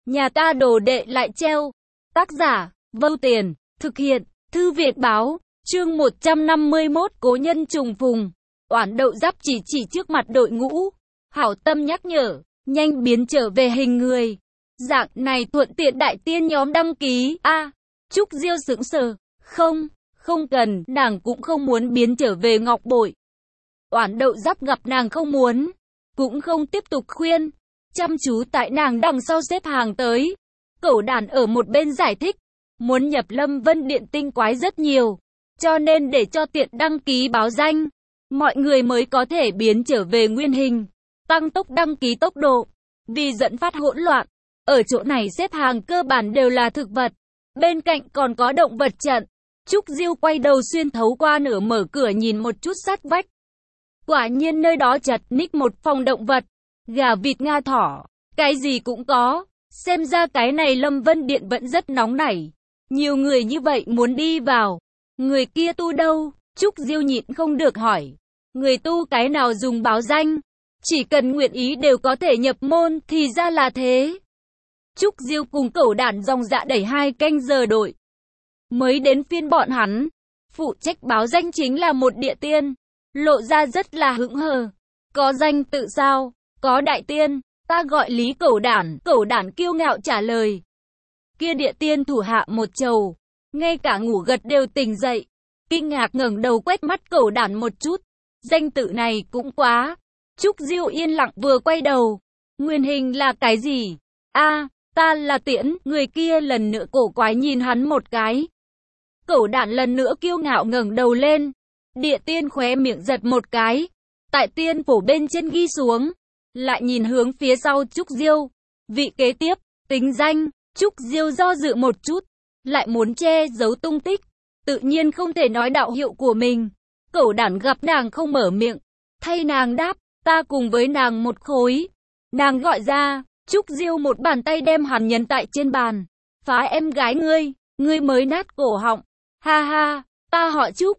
Nhà ta đồ đệ lại treo. Tác giả, Vâu Tiền, thực hiện, Thư viện báo, chương 151 Cố nhân trùng phùng. Oản Đậu Giáp chỉ trước mặt đội ngũ. Hảo tâm nhắc nhở, nhanh biến trở về hình người. Dạng này thuận tiện đại tiên nhóm đăng ký. Trúc Diêu sững sờ. Không cần, nàng cũng không muốn biến trở về ngọc bội. Oản Đậu Giáp gặp nàng không muốn, cũng không tiếp tục khuyên, chăm chú tại nàng đằng sau xếp hàng tới. Cẩu Đản ở một bên giải thích, muốn nhập Lâm Vân Điện tinh quái rất nhiều, cho nên để cho tiện đăng ký báo danh, mọi người mới có thể biến trở về nguyên hình, tăng tốc đăng ký tốc độ, vì dẫn phát hỗn loạn. Ở chỗ này xếp hàng cơ bản đều là thực vật, bên cạnh còn có động vật trận. Trúc Diêu quay đầu xuyên thấu qua nửa mở cửa nhìn một chút sát vách. Quả nhiên nơi đó chật ních một phòng động vật, gà vịt nga thỏ, cái gì cũng có. Xem ra cái này Lâm Vân Điện vẫn rất nóng nảy. Nhiều người như vậy muốn đi vào. Người kia tu đâu? Trúc Diêu nhịn không được hỏi. Người tu cái nào dùng báo danh? Chỉ cần nguyện ý đều có thể nhập môn, thì ra là thế. Trúc Diêu cùng Cẩu Đản dòng dạ đẩy 2 canh giờ đội. Mới đến phiên bọn hắn. Phụ trách báo danh chính là một địa tiên. Lộ ra rất là hững hờ. Có danh tự sao? Có đại tiên. Ta gọi Lý Cẩu Đản kiêu ngạo trả lời. Kia địa tiên thủ hạ một trầu, ngay cả ngủ gật đều tỉnh dậy, kinh ngạc ngẩng đầu quét mắt Cẩu Đản một chút. Danh tự này cũng quá. Trúc Diêu yên lặng vừa quay đầu. Nguyên hình là cái gì? Ta là Tiễn. Người kia lần nữa cổ quái nhìn hắn một cái. Cẩu Đản lần nữa kiêu ngạo ngẩng đầu lên. Địa tiên khóe miệng giật một cái, tại tiên phổ bên trên ghi xuống, lại nhìn hướng phía sau Trúc Diêu. Vị kế tiếp, tính danh. Trúc Diêu do dự một chút, lại muốn che giấu tung tích, tự nhiên không thể nói đạo hiệu của mình. Cẩu Đản gặp nàng không mở miệng, thay nàng đáp, ta cùng với nàng một khối. Nàng gọi ra, Trúc Diêu một bàn tay đem hắn nhấn tại trên bàn. Phá em gái ngươi mới nát cổ họng. Ha ha, ta họ Trúc,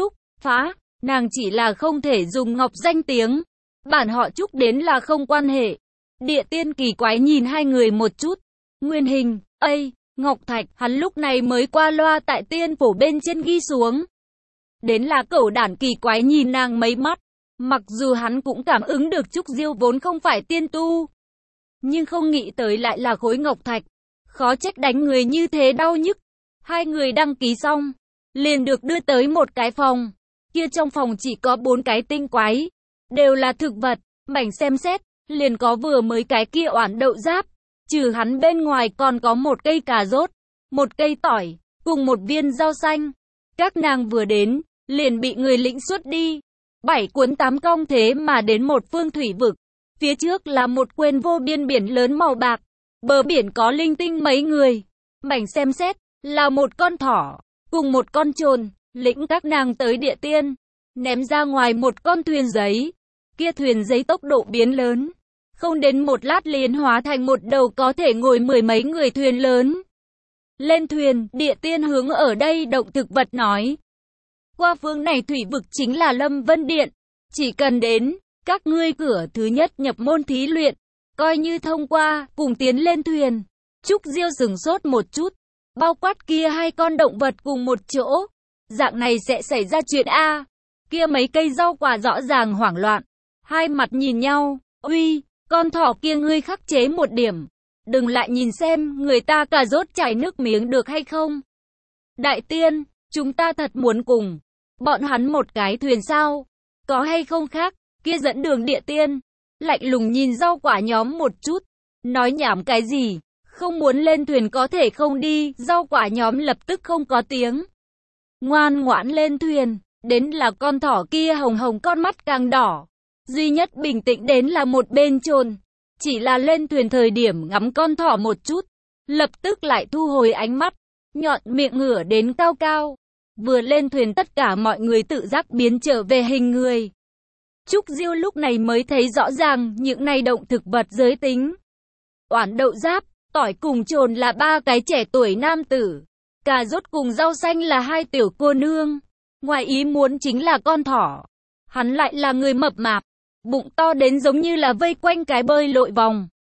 phá, nàng chỉ là không thể dùng ngọc danh tiếng. Bản họ Trúc đến là không quan hệ. Địa tiên kỳ quái nhìn hai người một chút. Nguyên hình, Ngọc Thạch, hắn lúc này mới qua loa tại tiên phổ bên trên ghi xuống. Đến là Cẩu Đản kỳ quái nhìn nàng mấy mắt. Mặc dù hắn cũng cảm ứng được Trúc Diêu vốn không phải tiên tu, nhưng không nghĩ tới lại là khối Ngọc Thạch. Khó trách đánh người như thế đau nhức. Hai người đăng ký xong, liền được đưa tới một cái phòng. Kia trong phòng chỉ có 4 cái tinh quái, đều là thực vật. Mảnh xem xét, liền có vừa mới cái kia Oản Đậu Giáp. Trừ hắn bên ngoài còn có một cây cà rốt, một cây tỏi, cùng một viên rau xanh. Các nàng vừa đến, liền bị người lĩnh xuất đi. 7 cuốn 8 cong thế mà đến một phương thủy vực. Phía trước là một quên vô biên biển lớn màu bạc. Bờ biển có linh tinh mấy người. Mảnh xem xét, là một con thỏ, cùng một con trồn. Lĩnh các nàng tới địa tiên, ném ra ngoài một con thuyền giấy. Kia thuyền giấy tốc độ biến lớn, không đến một lát liền hóa thành một đầu có thể ngồi 10 mấy người thuyền lớn. Lên thuyền, địa tiên hướng ở đây động thực vật nói. Qua phương này thủy vực chính là Lâm Vân Điện. Chỉ cần đến, các ngươi cửa thứ nhất nhập môn thí luyện, coi như thông qua, cùng tiến lên thuyền. Trúc Diêu sửng sốt một chút, bao quát kia 2 con động vật cùng một chỗ. Dạng này sẽ xảy ra chuyện Kia mấy cây rau quả rõ ràng hoảng loạn, hai mặt nhìn nhau. Uy, con thỏ kia ngươi khắc chế một điểm, đừng lại nhìn xem người ta cà rốt chảy nước miếng được hay không. Đại tiên, chúng ta thật muốn cùng bọn hắn một cái thuyền sao? Có hay không khác? Kia dẫn đường địa tiên lạnh lùng nhìn rau quả nhóm một chút, nói nhảm cái gì? Không muốn lên thuyền có thể không đi. Rau quả nhóm lập tức không có tiếng, ngoan ngoãn lên thuyền. Đến là con thỏ kia hồng hồng con mắt càng đỏ. Duy nhất bình tĩnh đến là một bên trồn. Chỉ là lên thuyền thời điểm ngắm con thỏ một chút, lập tức lại thu hồi ánh mắt, nhọn miệng ngửa đến cao cao. Vừa lên thuyền tất cả mọi người tự giác biến trở về hình người. Trúc Diêu lúc này mới thấy rõ ràng những này động thực vật giới tính. Oản Đậu Giáp, tỏi cùng trồn là 3 cái trẻ tuổi nam tử. Cà rốt cùng rau xanh là 2 tiểu cô nương. Ngoài ý muốn chính là con thỏ. Hắn lại là người mập mạp, bụng to đến giống như là vây quanh cái bơi lội vòng.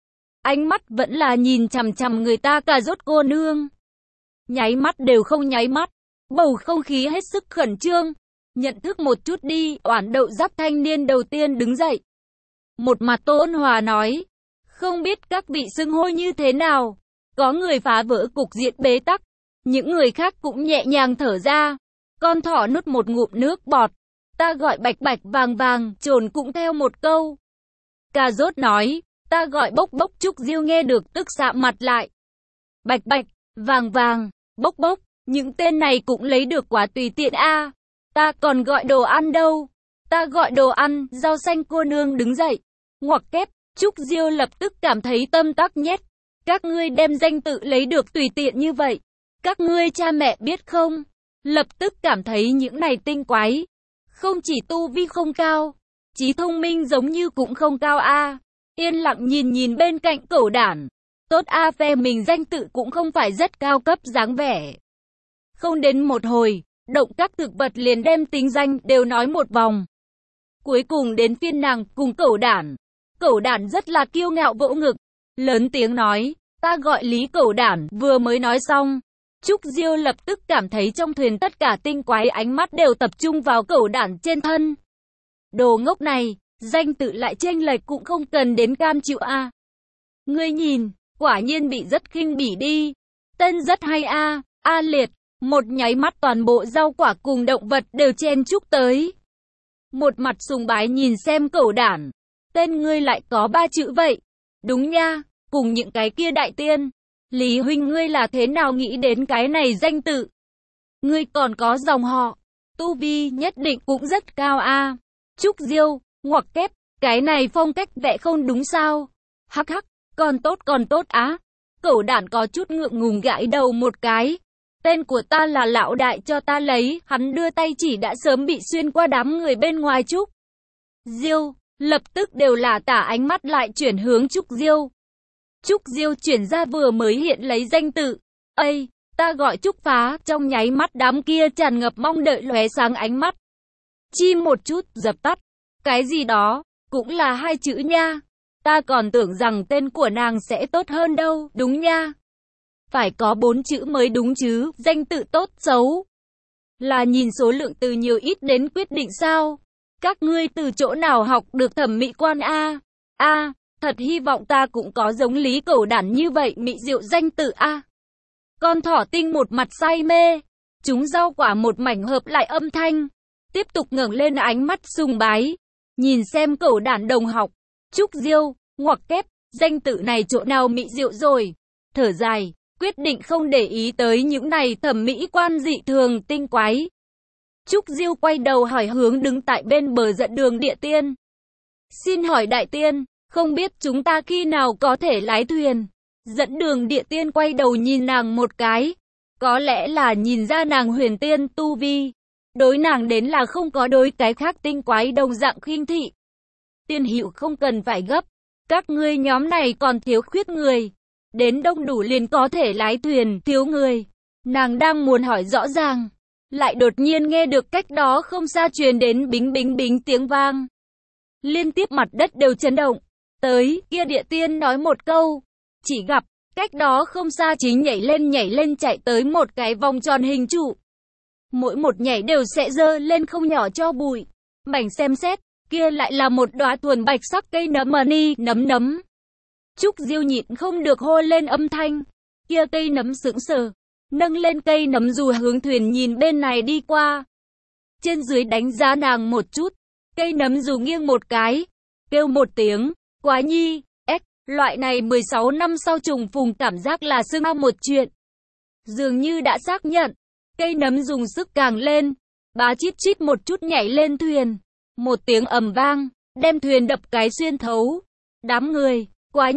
ánh mắt vẫn là nhìn chằm chằm người ta. Cà rốt cô nương nháy mắt đều không nháy mắt, bầu không khí hết sức khẩn trương. Nhận thức một chút đi. Oản đậu giáp thanh niên đầu tiên đứng dậy, một mặt ôn hòa nói, không biết các vị xưng hô như thế nào. Có người phá vỡ cục diện bế tắc, những người khác cũng nhẹ nhàng thở ra. Con thỏ nuốt một ngụm nước bọt, ta gọi bạch bạch vàng vàng. Trồn cũng theo một câu. Cà rốt nói, ta gọi bốc bốc. Trúc Diêu nghe được tức sạm mặt lại. Bạch bạch, vàng vàng, bốc bốc, những tên này cũng lấy được quá tùy tiện a. Ta còn gọi đồ ăn đâu. Ta gọi đồ ăn. Rau xanh cô nương đứng dậy, ngoặc kép. Trúc Diêu lập tức cảm thấy tâm tắc nhét. Các ngươi đem danh tự lấy được tùy tiện như vậy, các ngươi cha mẹ biết không? Lập tức cảm thấy những này tinh quái, không chỉ tu vi không cao, trí thông minh giống như cũng không cao a. Yên lặng nhìn bên cạnh Cẩu Đản. Tốt a, phe mình danh tự cũng không phải rất cao cấp dáng vẻ. Không đến một hồi, động các thực vật liền đem tính danh đều nói một vòng. Cuối cùng đến phiên nàng cùng Cẩu Đản. Cẩu Đản rất là kiêu ngạo vỗ ngực, lớn tiếng nói, ta gọi Lý Cẩu Đản. Vừa mới nói xong, Trúc Diêu lập tức cảm thấy trong thuyền tất cả tinh quái ánh mắt đều tập trung vào Cẩu Đản trên thân. Đồ ngốc này, danh tự lại chênh lệch cũng không cần đến cam chịu a. Ngươi nhìn, quả nhiên bị rất khinh bỉ đi. Tên rất hay a. A liệt, một nháy mắt toàn bộ rau quả cùng động vật đều chen chúc tới. Một mặt sùng bái nhìn xem Cẩu Đản. Tên ngươi lại có 3 chữ vậy. Đúng nha, cùng những cái kia đại tiên. Lý huynh ngươi là thế nào nghĩ đến cái này danh tự? Ngươi còn có dòng họ, tu vi nhất định cũng rất cao a. Trúc Diêu, ngoặc kép, cái này phong cách vẽ không đúng sao? Hắc hắc, còn tốt á. Cẩu Đản có chút ngượng ngùng gãi đầu một cái. Tên của ta là lão đại cho ta lấy. Hắn đưa tay chỉ đã sớm bị xuyên qua đám người bên ngoài. Trúc Diêu lập tức đều là tả ánh mắt lại chuyển hướng Trúc Diêu. Trúc Diêu chuyển ra vừa mới hiện lấy danh tự. Ây, ta gọi Trúc Phá. Trong nháy mắt đám kia tràn ngập mong đợi lóe sáng ánh mắt. Chi một chút, dập tắt. Cái gì đó, cũng là 2 chữ nha. Ta còn tưởng rằng tên của nàng sẽ tốt hơn đâu. Đúng nha, phải có 4 chữ mới đúng chứ. Danh tự tốt xấu là nhìn số lượng từ nhiều ít đến quyết định sao? Các ngươi từ chỗ nào học được thẩm mỹ quan a? A, thật hy vọng ta cũng có giống Lý Cẩu Đản như vậy mỹ diệu danh tự a. Con thỏ tinh một mặt say mê, chúng rau quả một mảnh hợp lại âm thanh, tiếp tục ngẩng lên ánh mắt sùng bái, nhìn xem Cẩu Đản đồng học. Trúc Diêu, ngoặc kép, danh tự này chỗ nào mỹ diệu rồi, thở dài, quyết định không để ý tới những này thẩm mỹ quan dị thường tinh quái. Trúc Diêu quay đầu hỏi hướng đứng tại bên bờ dẫn đường địa tiên. Xin hỏi đại tiên, không biết chúng ta khi nào có thể lái thuyền? Dẫn đường địa tiên quay đầu nhìn nàng một cái. Có lẽ là nhìn ra nàng huyền tiên tu vi. Đối nàng đến là không có đối cái khác tinh quái đồng dạng khinh thị. Tiên hữu không cần phải gấp. Các ngươi nhóm này còn thiếu khuyết người. Đến đông đủ liền có thể lái thuyền, thiếu người. Nàng đang muốn hỏi rõ ràng. Lại đột nhiên nghe được cách đó không xa truyền đến bính bính bính tiếng vang. Liên tiếp mặt đất đều chấn động. Tới, kia địa tiên nói một câu. Chỉ gặp, cách đó không xa chính nhảy lên chạy tới một cái vòng tròn hình trụ. Mỗi một nhảy đều sẽ dơ lên không nhỏ cho bụi. Mảnh xem xét, kia lại là một đóa thuần bạch sắc cây nấm mani nấm. Trúc Diêu nhịn không được hô lên âm thanh. Kia cây nấm sững sờ, nâng lên cây nấm dù hướng thuyền nhìn bên này đi qua. Trên dưới đánh giá nàng một chút, cây nấm dù nghiêng một cái, kêu một tiếng, quá nhi, loại này 16 năm sau trùng phùng cảm giác là xưng hao một chuyện. Dường như đã xác nhận, cây nấm dùng sức càng lên, bá chít chít một chút nhảy lên thuyền. Một tiếng ầm vang, đem thuyền đập cái xuyên thấu. Đám người, quá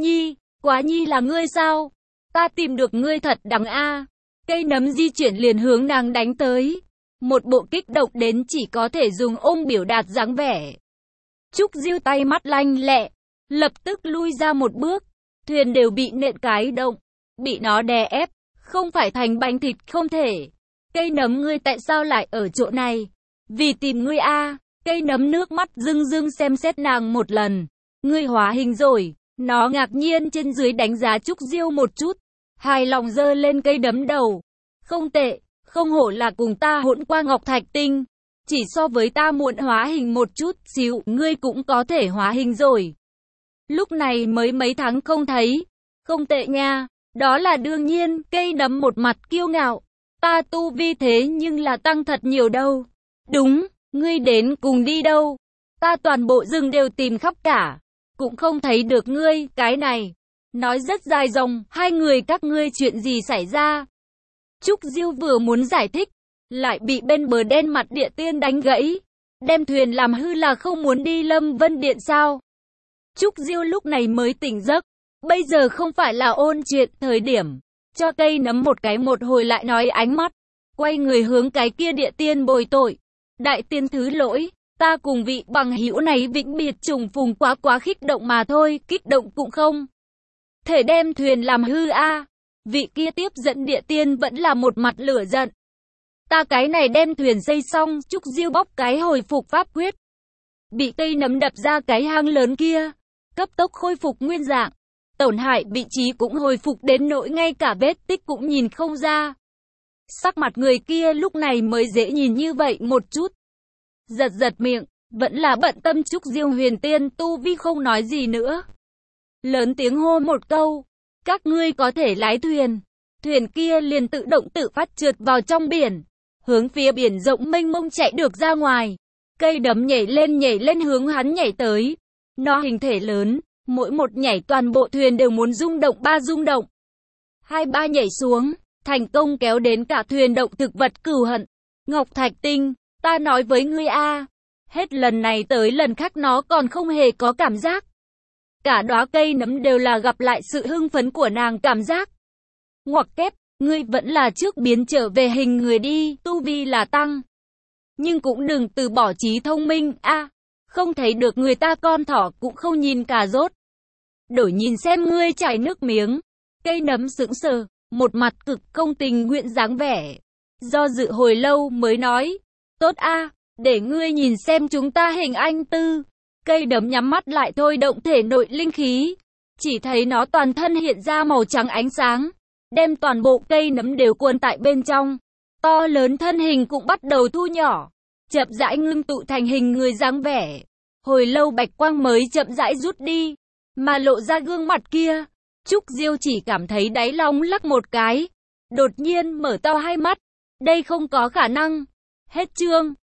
nhi là ngươi sao? Ta tìm được ngươi thật đáng a. Cây nấm di chuyển liền hướng nàng đánh tới. Một bộ kích động đến chỉ có thể dùng ôm biểu đạt dáng vẻ. Trúc Diêu tay mắt lanh lẹ, lập tức lui ra một bước. Thuyền đều bị nện cái động, bị nó đè ép, không phải thành bánh thịt không thể. Cây nấm ngươi tại sao lại ở chỗ này? Vì tìm ngươi a. Cây nấm nước mắt rưng rưng xem xét nàng một lần. Ngươi hóa hình rồi, Nó ngạc nhiên trên dưới đánh giá Trúc Diêu một chút, hài lòng giơ lên cây đấm đầu. Không tệ, không hổ là cùng ta hỗn qua Ngọc Thạch Tinh. Chỉ so với ta muộn hóa hình một chút xíu, ngươi cũng có thể hóa hình rồi. Lúc này mới mấy tháng không thấy. Không tệ nha, đó là đương nhiên, cây đấm một mặt kiêu ngạo. Ta tu vi thế nhưng là tăng thật nhiều đâu. Đúng, ngươi đến cùng đi đâu? Ta toàn bộ rừng đều tìm khắp cả, cũng không thấy được ngươi, cái này. Nói rất dài dòng, hai người các ngươi chuyện gì xảy ra? Trúc Diêu vừa muốn giải thích, lại bị bên bờ đen mặt địa tiên đánh gãy. Đem thuyền làm hư là không muốn đi Lâm Vân Điện sao? Trúc Diêu lúc này mới tỉnh giấc. Bây giờ không phải là ôn chuyện thời điểm. Cho cây nấm một cái một hồi lại nói ánh mắt. Quay người hướng cái kia địa tiên bồi tội. Đại tiên thứ lỗi. Ta cùng vị bằng hữu này vĩnh biệt trùng phùng quá kích động mà thôi. Kích động cũng không thể đem thuyền làm hư a. Vị kia tiếp dẫn địa tiên vẫn là một mặt lửa giận. Ta cái này đem thuyền xây xong. Trúc Diêu bóc cái hồi phục pháp quyết. Bị cây nấm đập ra cái hang lớn kia. Cấp tốc khôi phục nguyên dạng. Tổn hại vị trí cũng hồi phục đến nỗi ngay cả vết tích cũng nhìn không ra. Sắc mặt người kia lúc này mới dễ nhìn như vậy một chút. Giật miệng, vẫn là bận tâm Trúc Diêu huyền tiên tu vi không nói gì nữa. Lớn tiếng hô một câu, các ngươi có thể lái thuyền. Thuyền kia liền tự động tự phát trượt vào trong biển, hướng phía biển rộng mênh mông chạy được ra ngoài. Cây đấm nhảy lên hướng hắn nhảy tới. Nó hình thể lớn, mỗi một nhảy toàn bộ thuyền đều muốn rung động 3 rung động. 2-3 nhảy xuống, thành công kéo đến cả thuyền động thực vật cừu hận. Ngọc Thạch Tinh, ta nói với ngươi a, hết lần này tới lần khác nó còn không hề có cảm giác. Cả đóa cây nấm đều là gặp lại sự hưng phấn của nàng cảm giác. Ngoặc kép, ngươi vẫn là trước biến trở về hình người đi, tu vi là tăng. Nhưng cũng đừng từ bỏ trí thông minh, không thấy được người ta con thỏ cũng không nhìn cà rốt. Đổi nhìn xem ngươi chảy nước miếng. Cây nấm sững sờ, một mặt cực không tình nguyện dáng vẻ. Do dự hồi lâu mới nói, tốt để ngươi nhìn xem chúng ta hình anh tư. Cây nấm nhắm mắt lại thôi động thể nội linh khí. Chỉ thấy nó toàn thân hiện ra màu trắng ánh sáng. Đem toàn bộ cây nấm đều cuốn tại bên trong. To lớn thân hình cũng bắt đầu thu nhỏ. Chậm rãi ngưng tụ thành hình người dáng vẻ. Hồi lâu bạch quang mới chậm rãi rút đi. Mà lộ ra gương mặt kia. Trúc Diêu chỉ cảm thấy đáy lòng lắc một cái. Đột nhiên mở to hai mắt. Đây không có khả năng. Hết chương.